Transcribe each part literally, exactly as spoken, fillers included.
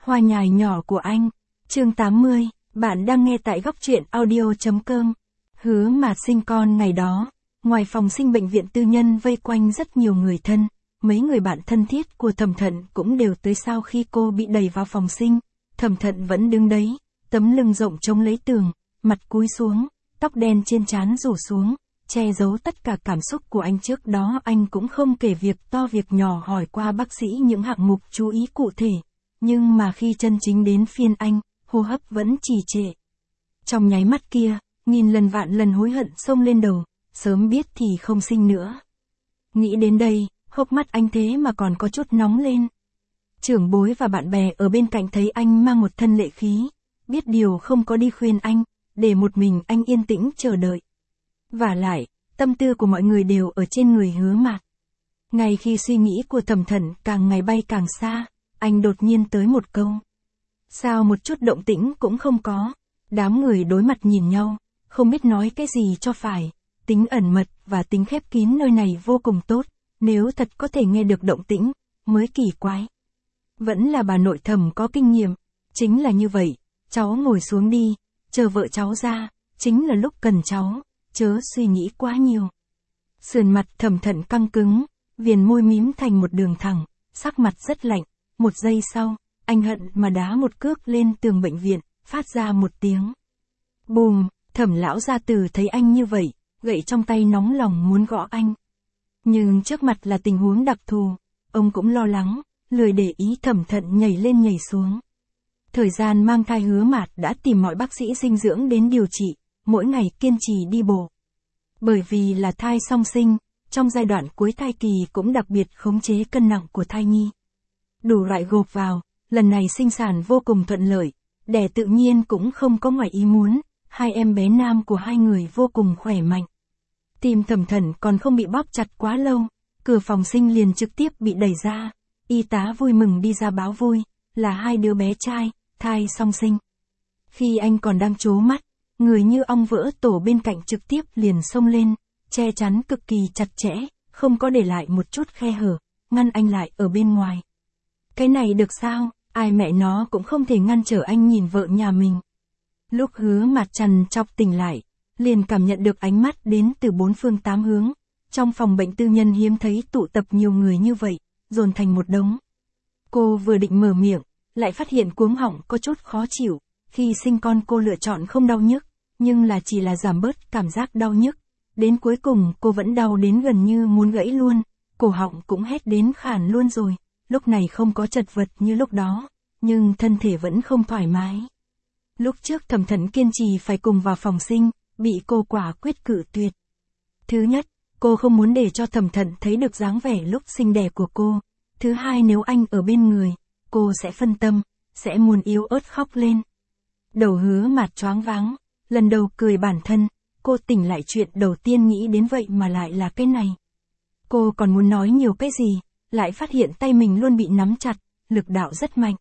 Hoa nhài nhỏ của anh. Chương tám mươi, bạn đang nghe tại góc truyện audio.com. Hứa Mạt sinh con ngày đó, ngoài phòng sinh bệnh viện tư nhân vây quanh rất nhiều người thân, mấy người bạn thân thiết của Thẩm Thận cũng đều tới. Sau khi cô bị đẩy vào phòng sinh, Thẩm Thận vẫn đứng đấy, tấm lưng rộng chống lấy tường, mặt cúi xuống, tóc đen trên trán rủ xuống, che giấu tất cả cảm xúc của anh. Trước đó anh cũng không kể việc to việc nhỏ, hỏi qua bác sĩ những hạng mục chú ý cụ thể, nhưng mà khi chân chính đến phiên anh, hô hấp vẫn trì trệ. Trong nháy mắt kia, nghìn lần vạn lần hối hận xông lên đầu, sớm biết thì không sinh nữa. Nghĩ đến đây, hốc mắt anh thế mà còn có chút nóng lên. Trưởng bối và bạn bè ở bên cạnh thấy anh mang một thân lệ khí, biết điều không có đi khuyên anh, để một mình anh yên tĩnh chờ đợi. Vả lại, tâm tư của mọi người đều ở trên người Hứa Mạt. Ngay khi suy nghĩ của Thẩm Thận càng ngày bay càng xa, anh đột nhiên tới một câu. Sao một chút động tĩnh cũng không có? Đám người đối mặt nhìn nhau, không biết nói cái gì cho phải. Tính ẩn mật và tính khép kín nơi này vô cùng tốt, nếu thật có thể nghe được động tĩnh, mới kỳ quái. Vẫn là bà nội Thẩm có kinh nghiệm, chính là như vậy, cháu ngồi xuống đi, chờ vợ cháu ra, chính là lúc cần cháu, chớ suy nghĩ quá nhiều. Sườn mặt Thẩm Thận căng cứng, viền môi mím thành một đường thẳng, sắc mặt rất lạnh. Một giây sau, anh hận mà đá một cước lên tường bệnh viện, phát ra một tiếng. Bùm, Thẩm lão gia tử thấy anh như vậy, gậy trong tay nóng lòng muốn gõ anh. Nhưng trước mặt là tình huống đặc thù, ông cũng lo lắng, lười để ý. Thẩm Thận nhảy lên nhảy xuống. Thời gian mang thai Hứa Mạt đã tìm mọi bác sĩ dinh dưỡng đến điều trị, mỗi ngày kiên trì đi bộ. Bởi vì là thai song sinh, trong giai đoạn cuối thai kỳ cũng đặc biệt khống chế cân nặng của thai nhi. Đủ loại gộp vào, lần này sinh sản vô cùng thuận lợi, đẻ tự nhiên cũng không có ngoài ý muốn, hai em bé nam của hai người vô cùng khỏe mạnh. Tim Thẩm Thận còn không bị bóp chặt quá lâu, cửa phòng sinh liền trực tiếp bị đẩy ra, y tá vui mừng đi ra báo vui, là hai đứa bé trai, thai song sinh. Khi anh còn đang trố mắt, người như ong vỡ tổ bên cạnh trực tiếp liền xông lên, che chắn cực kỳ chặt chẽ, không có để lại một chút khe hở, ngăn anh lại ở bên ngoài. Cái này được sao, ai mẹ nó cũng không thể ngăn trở anh nhìn vợ nhà mình. Lúc Hứa Mạt trằn trọc tỉnh lại, liền cảm nhận được ánh mắt đến từ bốn phương tám hướng. Trong phòng bệnh tư nhân hiếm thấy tụ tập nhiều người như vậy, dồn thành một đống. Cô vừa định mở miệng, lại phát hiện cuống họng có chút khó chịu. Khi sinh con cô lựa chọn không đau nhức, nhưng là chỉ là giảm bớt cảm giác đau nhức. Đến cuối cùng cô vẫn đau đến gần như muốn gãy luôn, cổ họng cũng hét đến khản luôn rồi. Lúc này không có chật vật như lúc đó, nhưng thân thể vẫn không thoải mái. Lúc trước Thẩm Thận kiên trì phải cùng vào phòng sinh, bị cô quả quyết cự tuyệt. Thứ nhất, cô không muốn để cho Thẩm Thận thấy được dáng vẻ lúc sinh đẻ của cô. Thứ hai, nếu anh ở bên người, cô sẽ phân tâm, sẽ muốn yếu ớt khóc lên. Đầu Hứa Mạt choáng váng, lần đầu cười bản thân, cô tỉnh lại chuyện đầu tiên nghĩ đến vậy mà lại là cái này. Cô còn muốn nói nhiều cái gì, lại phát hiện tay mình luôn bị nắm chặt, lực đạo rất mạnh.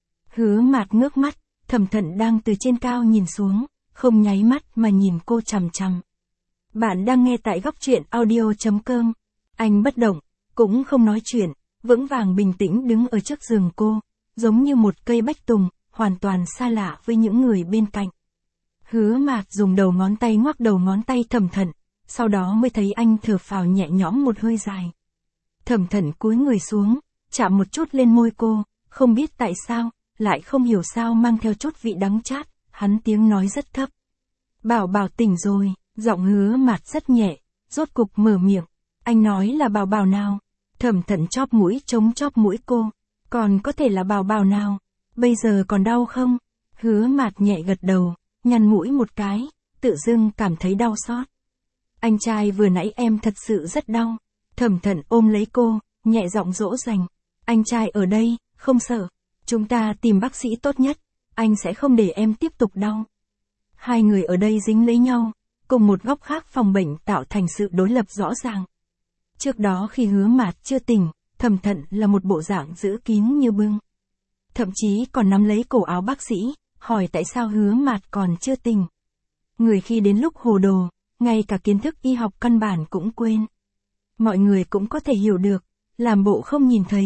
Hứa Mạt ngước mắt, Thẩm Thận đang từ trên cao nhìn xuống, không nháy mắt mà nhìn cô chằm chằm. Bạn đang nghe tại góc truyện audio.com. Anh bất động, cũng không nói chuyện, vững vàng bình tĩnh đứng ở trước giường cô, giống như một cây bách tùng, hoàn toàn xa lạ với những người bên cạnh. Hứa Mạt dùng đầu ngón tay ngoắc đầu ngón tay Thẩm Thận, sau đó mới thấy anh thở phào nhẹ nhõm một hơi dài. Thẩm Thận cúi người xuống, chạm một chút lên môi cô, không biết tại sao, lại không hiểu sao mang theo chút vị đắng chát, hắn tiếng nói rất thấp. Bảo Bảo tỉnh rồi, giọng Hứa Mạt rất nhẹ, rốt cục mở miệng. Anh nói là Bảo Bảo nào? Thẩm Thận chóp mũi chống chóp mũi cô, còn có thể là Bảo Bảo nào? Bây giờ còn đau không? Hứa Mạt nhẹ gật đầu, nhăn mũi một cái, tự dưng cảm thấy đau xót. Anh trai vừa nãy em thật sự rất đau. Thẩm Thận ôm lấy cô, nhẹ giọng dỗ dành. Anh trai ở đây, không sợ. Chúng ta tìm bác sĩ tốt nhất, anh sẽ không để em tiếp tục đau. Hai người ở đây dính lấy nhau, cùng một góc khác phòng bệnh tạo thành sự đối lập rõ ràng. Trước đó khi Hứa Mạt chưa tỉnh, Thẩm Thận là một bộ dạng giữ kín như bưng. Thậm chí còn nắm lấy cổ áo bác sĩ, hỏi tại sao Hứa Mạt còn chưa tỉnh. Người khi đến lúc hồ đồ, ngay cả kiến thức y học căn bản cũng quên. Mọi người cũng có thể hiểu được, làm bộ không nhìn thấy,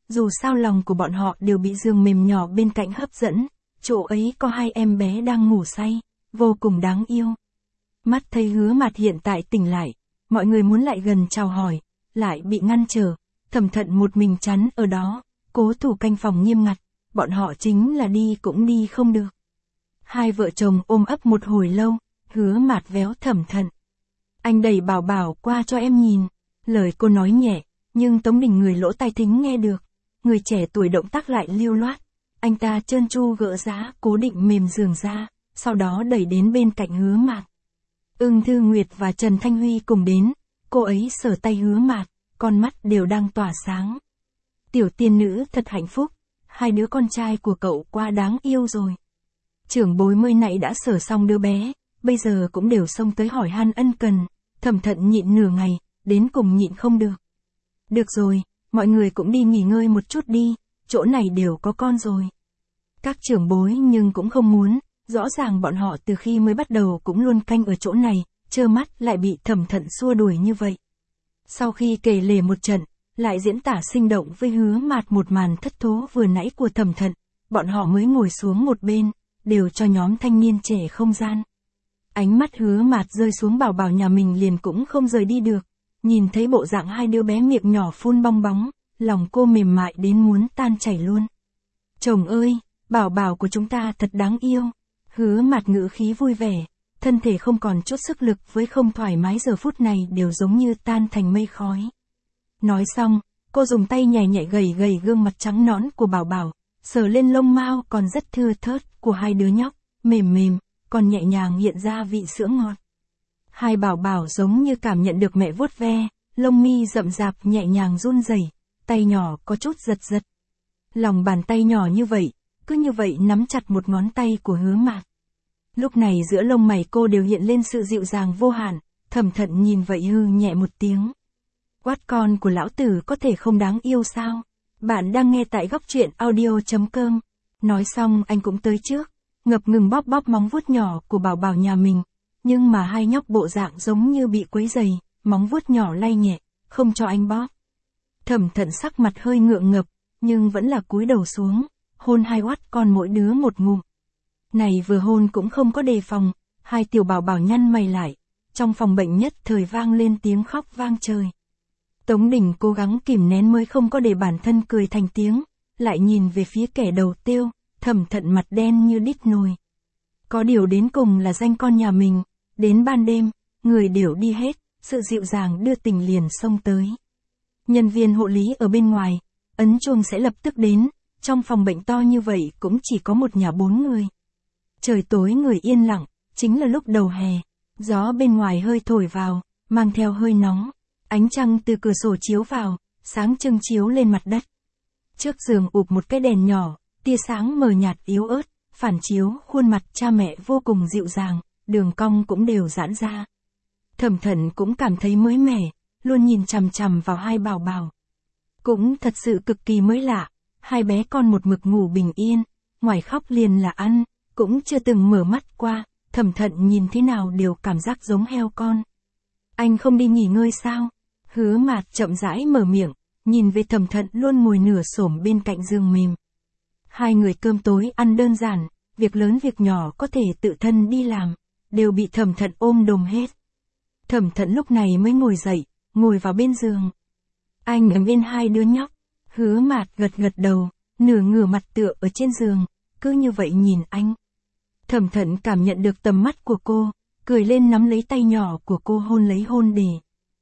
Dù sao lòng của bọn họ đều bị giường mềm nhỏ bên cạnh hấp dẫn, chỗ ấy có hai em bé đang ngủ say, vô cùng đáng yêu. Mắt thấy Hứa Mạt hiện tại tỉnh lại, mọi người muốn lại gần chào hỏi, lại bị ngăn trở, Thẩm Thận một mình chắn ở đó, cố thủ canh phòng nghiêm ngặt, bọn họ chính là đi cũng đi không được. Hai vợ chồng ôm ấp một hồi lâu, Hứa Mạt véo Thẩm Thận. Anh đẩy Bảo Bảo qua cho em nhìn, lời cô nói nhẹ, nhưng Tống Đình người lỗ tai thính nghe được, người trẻ tuổi động tác lại lưu loát, anh ta trơn tru gỡ giá cố định mềm giường ra, sau đó đẩy đến bên cạnh Hứa Mạt. Ưng Thư Nguyệt và Trần Thanh Huy cùng đến, cô ấy sờ tay Hứa Mạt, con mắt đều đang tỏa sáng. Tiểu tiên nữ thật hạnh phúc, hai đứa con trai của cậu quá đáng yêu rồi. Trưởng bối mới nãy đã sờ xong đứa bé, bây giờ cũng đều xông tới hỏi han ân cần, Thẩm Thận nhịn nửa ngày, đến cùng nhịn không được. Được rồi, mọi người cũng đi nghỉ ngơi một chút đi, chỗ này đều có con rồi. Các trưởng bối nhưng cũng không muốn, rõ ràng bọn họ từ khi mới bắt đầu cũng luôn canh ở chỗ này, trơ mắt lại bị Thẩm Thận xua đuổi như vậy. Sau khi kể lể một trận, lại diễn tả sinh động với Hứa Mạt một màn thất thố vừa nãy của Thẩm Thận, bọn họ mới ngồi xuống một bên, đều cho nhóm thanh niên trẻ không gian. Ánh mắt Hứa Mạt rơi xuống Bảo Bảo nhà mình liền cũng không rời đi được, nhìn thấy bộ dạng hai đứa bé miệng nhỏ phun bong bóng, lòng cô mềm mại đến muốn tan chảy luôn. Chồng ơi, Bảo Bảo của chúng ta thật đáng yêu. Hứa Mạt ngữ khí vui vẻ, thân thể không còn chút sức lực với không thoải mái giờ phút này đều giống như tan thành mây khói. Nói xong, cô dùng tay nhẹ nhẹ gầy gầy gương mặt trắng nõn của Bảo Bảo, sờ lên lông mao còn rất thưa thớt của hai đứa nhóc, mềm mềm, còn nhẹ nhàng hiện ra vị sữa ngọt. Hai Bảo Bảo giống như cảm nhận được mẹ vuốt ve, lông mi rậm rạp nhẹ nhàng run rẩy, tay nhỏ có chút giật giật. Lòng bàn tay nhỏ như vậy, cứ như vậy nắm chặt một ngón tay của Hứa Mạt. Lúc này giữa lông mày cô đều hiện lên sự dịu dàng vô hạn, Thẩm Thận nhìn vậy hư nhẹ một tiếng. Quát con của lão tử có thể không đáng yêu sao? Bạn đang nghe tại góc truyện audio chấm com. Nói xong anh cũng tới trước, ngập ngừng bóp bóp móng vuốt nhỏ của Bảo Bảo nhà mình, nhưng mà hai nhóc bộ dạng giống như bị quấy rầy, móng vuốt nhỏ lay nhẹ, không cho anh bóp. Thẩm Thận sắc mặt hơi ngượng ngập, nhưng vẫn là cúi đầu xuống, hôn hai oát con mỗi đứa một ngụm. Này vừa hôn cũng không có đề phòng, hai tiểu Bảo Bảo nhăn mày lại, trong phòng bệnh nhất thời vang lên tiếng khóc vang trời. Tống Đình cố gắng kìm nén mới không có để bản thân cười thành tiếng, lại nhìn về phía kẻ đầu tiêu, Thẩm Thận mặt đen như đít nồi. Có điều đến cùng là danh con nhà mình, đến ban đêm, người đều đi hết, sự dịu dàng đưa tình liền xông tới. Nhân viên hộ lý ở bên ngoài, ấn chuông sẽ lập tức đến, trong phòng bệnh to như vậy cũng chỉ có một nhà bốn người. Trời tối người yên lặng, chính là lúc đầu hè, gió bên ngoài hơi thổi vào, mang theo hơi nóng, ánh trăng từ cửa sổ chiếu vào, sáng trưng chiếu lên mặt đất. Trước giường ụp một cái đèn nhỏ, tia sáng mờ nhạt yếu ớt, phản chiếu khuôn mặt cha mẹ vô cùng dịu dàng, đường cong cũng đều giãn ra. Thẩm Thận cũng cảm thấy mới mẻ, luôn nhìn chằm chằm vào hai Bảo Bảo. Cũng thật sự cực kỳ mới lạ, hai bé con một mực ngủ bình yên, ngoài khóc liền là ăn, cũng chưa từng mở mắt qua, Thẩm Thận nhìn thế nào đều cảm giác giống heo con. Anh không đi nghỉ ngơi sao? Hứa Mạt chậm rãi mở miệng, nhìn về Thẩm Thận luôn ngồi nửa xổm bên cạnh giường mềm. Hai người cơm tối ăn đơn giản, việc lớn việc nhỏ có thể tự thân đi làm, đều bị Thẩm Thận ôm đồm hết. Thẩm Thận lúc này mới ngồi dậy, ngồi vào bên giường. Anh ở bên hai đứa nhóc, Hứa Mạt gật gật đầu, nửa ngửa mặt tựa ở trên giường, cứ như vậy nhìn anh. Thẩm Thận cảm nhận được tầm mắt của cô, cười lên nắm lấy tay nhỏ của cô hôn lấy hôn để.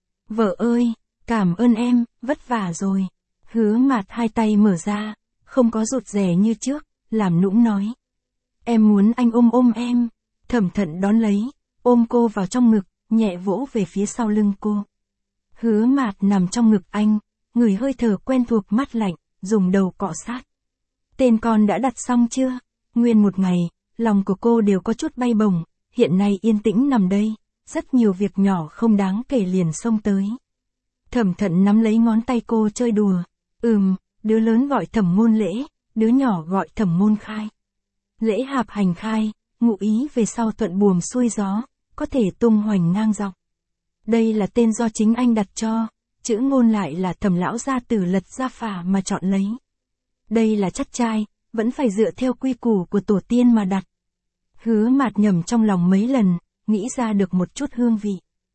Vợ ơi, cảm ơn em, vất vả rồi. Hứa Mạt hai tay mở ra, không có rụt rè như trước, làm nũng nói. Em muốn anh ôm ôm em. Thẩm Thận đón lấy, ôm cô vào trong ngực, nhẹ vỗ về phía sau lưng cô. Hứa Mạt nằm trong ngực anh, người hơi thở quen thuộc mát lạnh, dùng đầu cọ sát. Tên con đã đặt xong chưa? Nguyên một ngày, lòng của cô đều có chút bay bổng, hiện nay yên tĩnh nằm đây, rất nhiều việc nhỏ không đáng kể liền xông tới. Thẩm Thận nắm lấy ngón tay cô chơi đùa, ừm, đứa lớn gọi Thẩm Ngôn Lễ, đứa nhỏ gọi Thẩm Ngôn Khai. Lễ hạp hành khai, ngụ ý về sau thuận buồm xuôi gió, có thể tung hoành ngang dọc. Đây là tên do chính anh đặt cho, chữ ngôn lại là Thẩm lão gia tử lật ra phả mà chọn lấy. Đây là chất trai, vẫn phải dựa theo quy củ của tổ tiên mà đặt. Hứa Mạt nhẩm trong lòng mấy lần, nghĩ ra được một chút hương vị.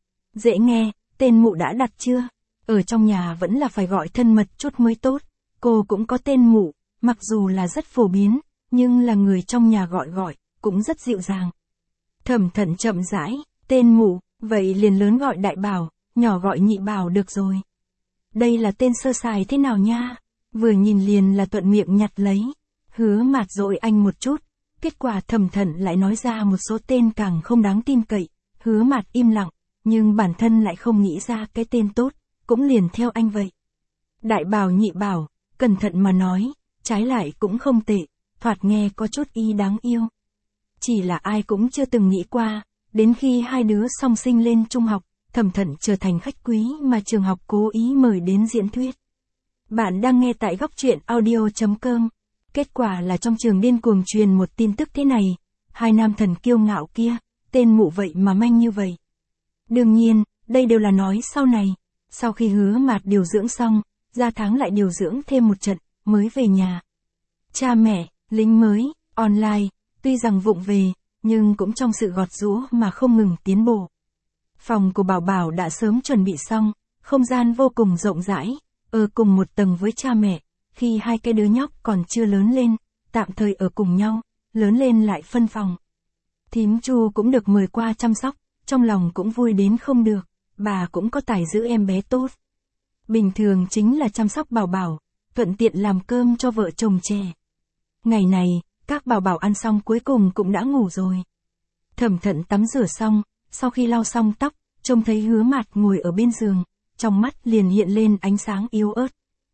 Dễ nghe, tên mụ đã đặt chưa? Ở trong nhà vẫn là phải gọi thân mật chút mới tốt. Cô cũng có tên mụ, mặc dù là rất phổ biến, nhưng là người trong nhà gọi gọi, cũng rất dịu dàng. Thẩm Thận chậm rãi, tên mụ, vậy liền lớn gọi đại bảo, nhỏ gọi nhị bảo được rồi. Đây là tên sơ sài thế nào nha? Vừa nhìn liền là thuận miệng nhặt lấy. Hứa Mạt dội anh một chút, kết quả Thẩm Thận lại nói ra một số tên càng không đáng tin cậy. Hứa Mạt im lặng, nhưng bản thân lại không nghĩ ra cái tên tốt, cũng liền theo anh vậy. Đại bảo nhị bảo, cẩn thận mà nói, trái lại cũng không tệ, thoạt nghe có chút y đáng yêu. Chỉ là ai cũng chưa từng nghĩ qua, đến khi hai đứa song sinh lên trung học, Thẩm Thận trở thành khách quý mà trường học cố ý mời đến diễn thuyết. Bạn đang nghe tại góc truyện audio chấm com. Kết quả là trong trường điên cuồng truyền một tin tức thế này, hai nam thần kiêu ngạo kia, tên mụ vậy mà manh như vậy. Đương nhiên, đây đều là nói sau này, sau khi Hứa Mạt điều dưỡng xong, ra tháng lại điều dưỡng thêm một trận, mới về nhà. Cha mẹ, lính mới, online, tuy rằng vụng về, nhưng cũng trong sự gọt giũa mà không ngừng tiến bộ. Phòng của Bảo Bảo đã sớm chuẩn bị xong, không gian vô cùng rộng rãi, ở cùng một tầng với cha mẹ, khi hai cái đứa nhóc còn chưa lớn lên, tạm thời ở cùng nhau, lớn lên lại phân phòng. Thím Chu cũng được mời qua chăm sóc, trong lòng cũng vui đến không được, bà cũng có tài giữ em bé tốt. Bình thường chính là chăm sóc Bảo Bảo, thuận tiện làm cơm cho vợ chồng trẻ. Ngày này, các Bảo Bảo ăn xong cuối cùng cũng đã ngủ rồi. Thẩm Thận tắm rửa xong, sau khi lau xong tóc, trông thấy Hứa Mạt ngồi ở bên giường, trong mắt liền hiện lên ánh sáng yếu ớt.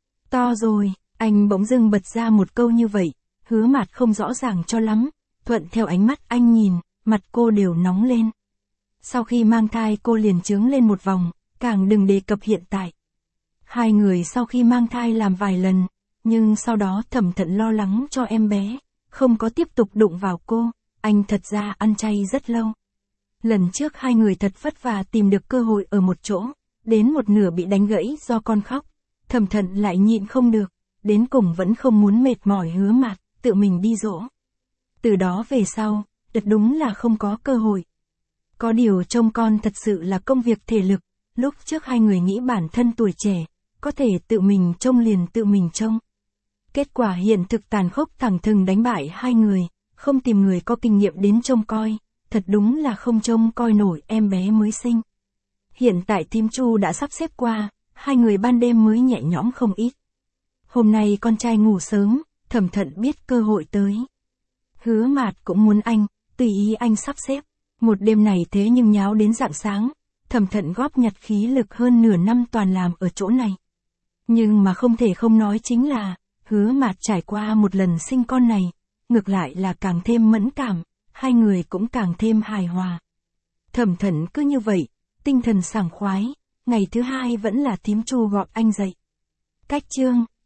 To rồi, anh bỗng dưng bật ra một câu như vậy, Hứa Mạt không rõ ràng cho lắm, thuận theo ánh mắt anh nhìn, mặt cô đều nóng lên. Sau khi mang thai cô liền chướng lên một vòng, càng đừng đề cập hiện tại. Hai người sau khi mang thai làm vài lần, nhưng sau đó Thẩm Thận lo lắng cho em bé, không có tiếp tục đụng vào cô, anh thật ra ăn chay rất lâu. Lần trước hai người thật vất vả tìm được cơ hội ở một chỗ, đến một nửa bị đánh gãy do con khóc, Thẩm Thận lại nhịn không được, đến cùng vẫn không muốn mệt mỏi Hứa Mạt, tự mình đi dỗ. Từ đó về sau, thật đúng là không có cơ hội. Có điều trông con thật sự là công việc thể lực, lúc trước hai người nghĩ bản thân tuổi trẻ, có thể tự mình trông liền tự mình trông. Kết quả hiện thực tàn khốc thẳng thừng đánh bại hai người, không tìm người có kinh nghiệm đến trông coi, thật đúng là không trông coi nổi em bé mới sinh. Hiện tại thím Chu đã sắp xếp qua, hai người ban đêm mới nhẹ nhõm không ít. Hôm nay con trai ngủ sớm, Thẩm Thận biết cơ hội tới. Hứa Mạt cũng muốn anh, tùy ý anh sắp xếp. Một đêm này thế nhưng nháo đến rạng sáng, Thẩm Thận góp nhặt khí lực hơn nửa năm toàn làm ở chỗ này. Nhưng mà không thể không nói chính là, Hứa Mạt trải qua một lần sinh con này, ngược lại là càng thêm mẫn cảm, hai người cũng càng thêm hài hòa. Thẩm Thận cứ như vậy, tinh thần sảng khoái, ngày thứ hai vẫn là thím Chu gọi anh dậy. Cách chương,